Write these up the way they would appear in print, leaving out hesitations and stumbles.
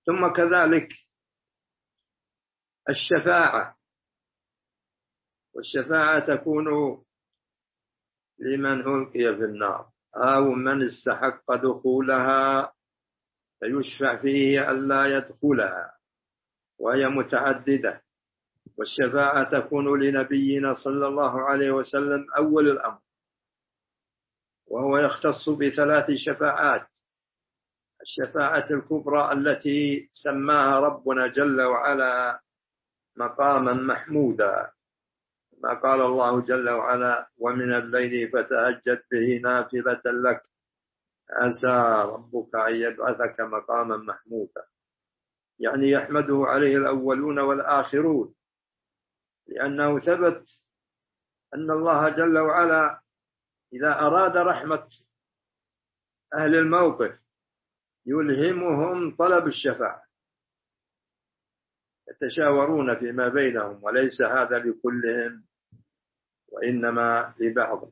ثم كذلك الشفاعة، والشفاعة تكون لمن ألقي في النار أو من استحق دخولها فيشفع فيه ألا يدخلها، وهي متعددة. والشفاعة تكون لنبينا صلى الله عليه وسلم أول الأمر، وهو يختص بثلاث شفاعات: الشفاعة الكبرى التي سماها ربنا جل وعلا مقاما محمودا، ما قال الله جل وعلا: ومن الليل فتهجد به نافلة لك عسى ربك أن يبعثك مقاما محمودا، يعني يحمده عليه الأولون والآخرون، لأنه ثبت أن الله جل وعلا إذا أراد رحمة أهل الموقف يلهمهم طلب الشفاعة، يتشاورون فيما بينهم، وليس هذا لكلهم وإنما لبعض.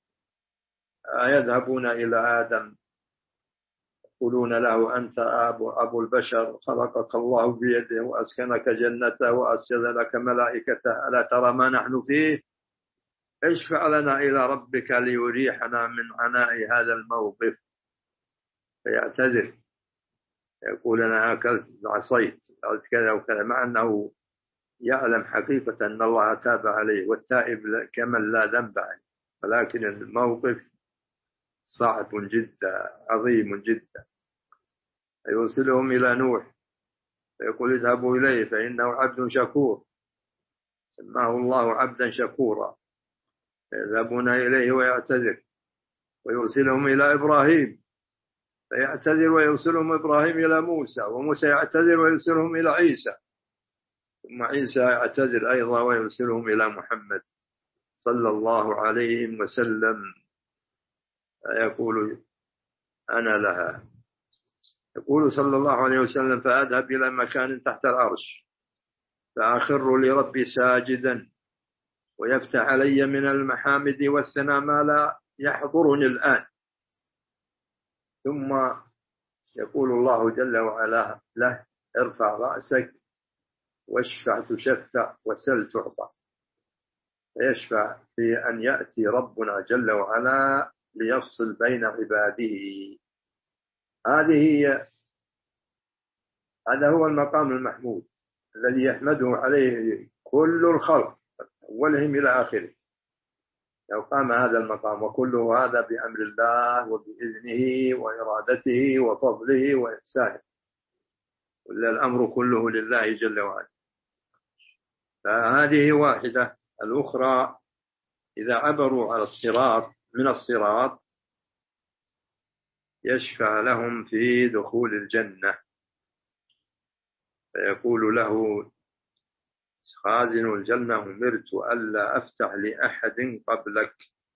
يذهبون إلى آدم يقولون له: أنت أبو البشر، خلقك الله بيده وأسكنك جنته وأسجد لك ملائكته، ألا ترى ما نحن فيه؟ اشفع لنا إلى ربك ليريحنا من عناء هذا الموقف. فيعتذر يقول: أنا أكلت عصيت كذا وكذا، مع أنه يعلم حقيقة أن الله تاب عليه، والتائب كمن لا ذنب عليه، ولكن الموقف صعب جدا عظيم جدا. فيرسلهم إلى نوح فيقول: اذهبوا إليه فإنه عبد شكور، سماه الله عبدا شكورا. فيذهبون إليه ويعتذر، ويرسلهم إلى إبراهيم فيعتذر ويرسلهم إبراهيم إلى موسى، وموسى يعتذر ويرسلهم إلى عيسى، ثم عيسى يعتذر أيضا ويرسلهم إلى محمد صلى الله عليه وسلم، فيقول: أنا لها. يقول صلى الله عليه وسلم: فأذهب إلى مكان تحت العرش فأخر لربي ساجدا، ويفتح علي من المحامد والثناء ما لا يحضرني الآن، ثم يقول الله جل وعلا له: ارفع رأسك واشفع تشفع وسل تعطى. فيشفع في أن يأتي ربنا جل وعلا ليفصل بين عباده. هذا هو المقام المحمود الذي يحمده عليه كل الخلق أولهم إلى آخره. لو قام هذا المقام، وكله هذا بأمر الله وبإذنه وإرادته وفضله وإحسانه، ولا الأمر كله لله جل وعلا. فهذه واحدة. الأخرى: إذا عبروا على الصراط من الصراط يشفع لهم في دخول الجنة، فيقول له خازن الجنة: أمرت ألا أفتح لأحد قبلك،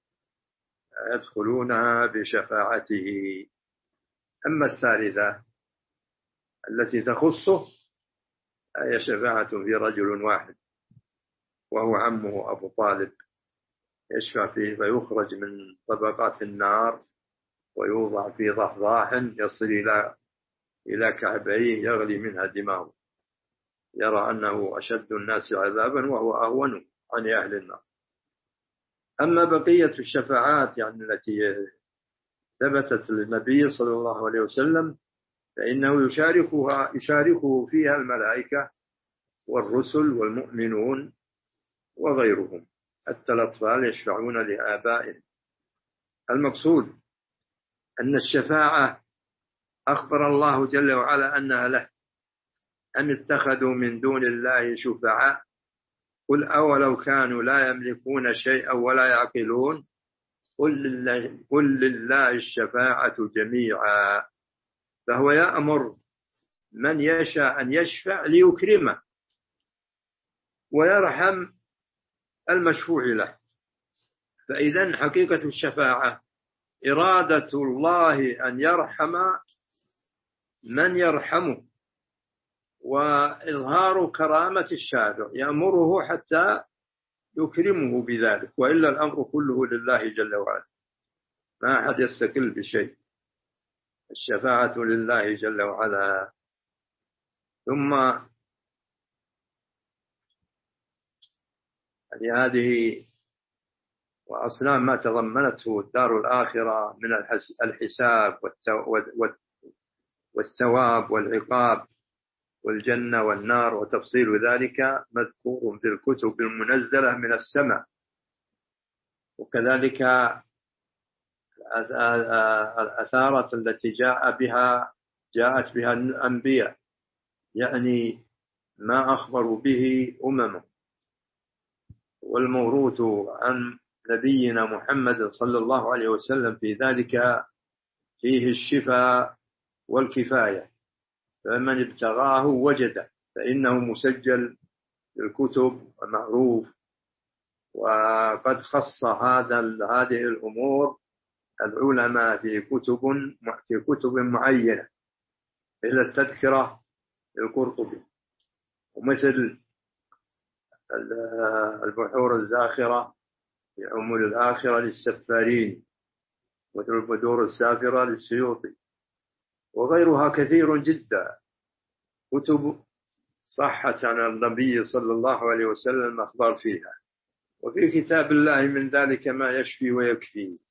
يدخلونها بشفاعته. أما الثالثة التي تخصه هي شفاعة في رجل واحد، وهو عمه أبو طالب، يشفع فيه فيخرج من طبقات النار ويوضع في ضحضاح يصل إلى كعبيه يغلي منها دماغه، يرى أنه أشد الناس عذابا وهو أهون عن أهل النار. أما بقية الشفاعات يعني التي ثبتت للنبي صلى الله عليه وسلم فإنه يشاركه فيها الملائكة والرسل والمؤمنون وغيرهم، حتى الأطفال يشفعون لآبائهم. المقصود أن الشفاعة أخبر الله جل وعلا أنها له: أم اتخذوا من دون الله شفعاء قل أولو كانوا لا يملكون شيئا ولا يعقلون قل لله الشفاعة جميعا، فهو يأمر من يشاء أن يشفع ليكرمه ويرحم المشفوع له. فإذا حقيقة الشفاعة إرادة الله أن يرحم من يرحمه، وإظهار كرامة الشافع يأمره حتى يكرمه بذلك، وإلا الأمر كله لله جل وعلا، ما أحد يستقل بشيء. الشفاعة لله جل وعلا. ثم هذه وأصنام ما تضمنته الدار الآخرة من الحساب والثواب والعقاب والجنة والنار، وتفصيل ذلك مذكور في الكتب المنزلة من السماء. وكذلك الأثارة التي جاءت بها الأنبياء، يعني ما أخبروا به أممه، والموروث عن نبينا محمد صلى الله عليه وسلم في ذلك فيه الشفاء والكفاية، فمن ابتغاه وجده، فإنه مسجل في الكتب ومعروف. وقد خص هذه الأمور العلماء في كتب معينة، مثل التذكرة للقرطبي، ومثل البحور الزاخرة في عمول الآخرة للسفارين، مثل البدور السافرة للسيوطي، وغيرها كثير جدا كتب صحت عن النبي صلى الله عليه وسلم أخبار فيها. وفي كتاب الله من ذلك ما يشفي ويكفي.